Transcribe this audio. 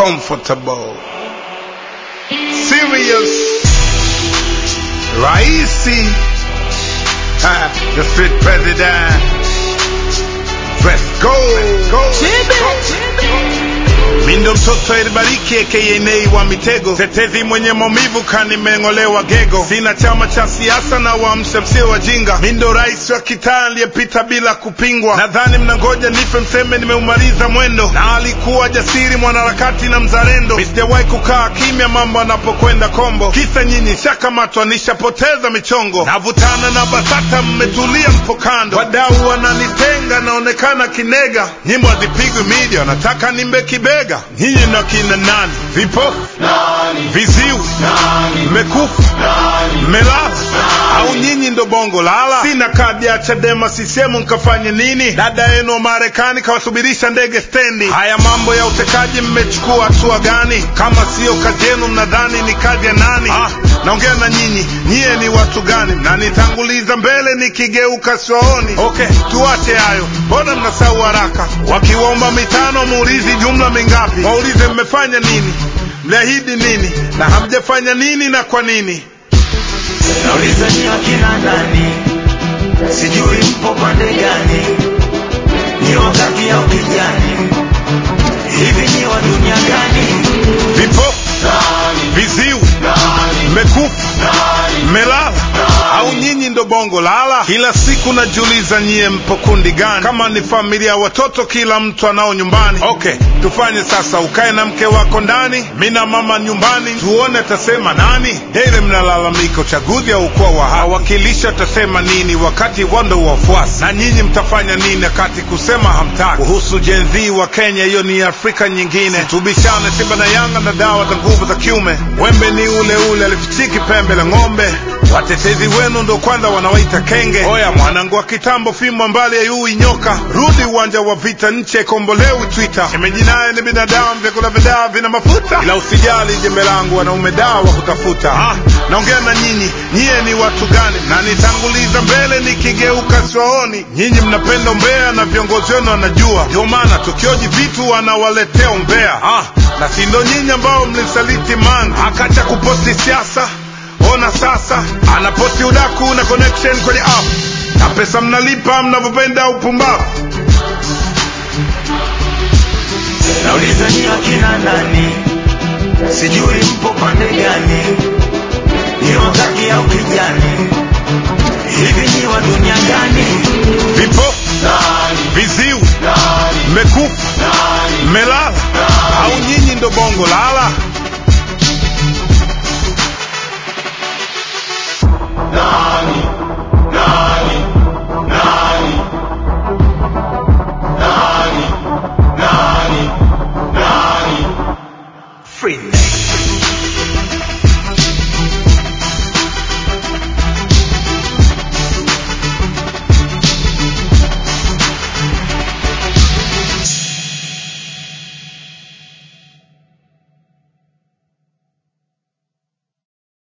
comfortable, serious, Raisi, the street president. Let's go. Mindo mtoto elibariki aka Nei wa mitego, tetezi mwenye maumivu kanimeng'olewa gego. Sina chama cha siasa na waamsha msio wajinga. Mindo rais wa kitaa aliyepita bila kupingwa. Nadhani mnangoja nife mseme nimeumaliza mwendo. Na alikuwa jasiri mwanaharakati na mzalendo. Sijawahi kukaa kimya mambo anapokwenda kombo. Kisa nyinyi shakamatwa nishapoteza michongo. Navutana na BASATA mmetulia mpo kando. Wadau wananitenga naonekana kinega. Nyimbo hazipigwi media nataka nimbe kibega. Nyinyi na kina nani? Vipo? Nani? Viziwi? Nani? Mmekufa? Nani? Mmelala? Au nyinyi ndo bongo lala? Sina kadi ya Chadema CCM nkafanye nini? Dada yenu wa Marekani kawasubirisha ndege stendi. Haya mambo ya utekaji mmechukua hatua gani? Kama sio kazi yenu mnadhani ni kazi ya nani? Naongea na nyinyi, nyie ni watu gani? Mnanitanguliza mbele nikigeuka siwaoni. Okay, tuache hayo. Mbona mnasahau haraka? Wakiwaomba mitano muulizi jumla mingapi? Waulize mmefanya nini? Mliahidi nini? Na hamjafanya nini na kwa nini? Nauliza ni wakina nani? Sijui mpo pande gani? Ni wakati au kijani? Hivi ni wa dunia gani? Vipo? Nani? Viziwi? Nani? Mmekufa? Nani? Mmelala? Au nyinyi ndo bongo lala? Kila siku najiuliza nyie mpo kundi gani? Kama ni familia watoto kila mtu anao nyumbani. Okay, tufanye sasa, ukae na mke wako ndani, mimi na mama nyumbani, tuone atasema nani? Hele mnalalamika uchaguzi au kwa wawakilisha atasema nini wakati wando wafuasi? Na nyinyi mtafanya nini wakati kusema hamtaki? Kuhusu Gen Z wa Kenya, hiyo ni Afrika nyingine. Tubishane Simba na Yanga na dawa za nguvu za kiume. Wembe ni ule ule alifichiki pembe la ng'ombe. Watetezi wenu ndo kwanza wanawaita kenge. Oya mwanangu wa kitambo fimbo mbali ya yui nyoka. Rudi uwanja wa vita nche kombolewi Twitter. Shemeji naye ni binadamu vyakula vidawa vina mafuta. Ila usijali jembe langu wanaume dawa kutafuta. Naongea na nyinyi, nyie ni watu gani? Na nitanguliza mbele nikigeuka siwaoni. Nyinyi mnapenda umbea na viongozi wenu wanajua. Ndio maana tukioji vitu wanawaletea umbea. Na si ndo nyinyi ambao mlisaliti Mange akacha kuposti siasa. Ona sasa anaposti udaku na connection kwenye app. Na pesa mnalipa mnavyopenda upumbavu. Nauliza ni wakina nani? Sijui mpo pande gani? Ni wakati au kijani? Hivi ni wa dunia gani? Vipo? Nani? Viziwi? Nani? Mmekufa? Nani? Mmelala? Au nyinyi ndo bongo lala?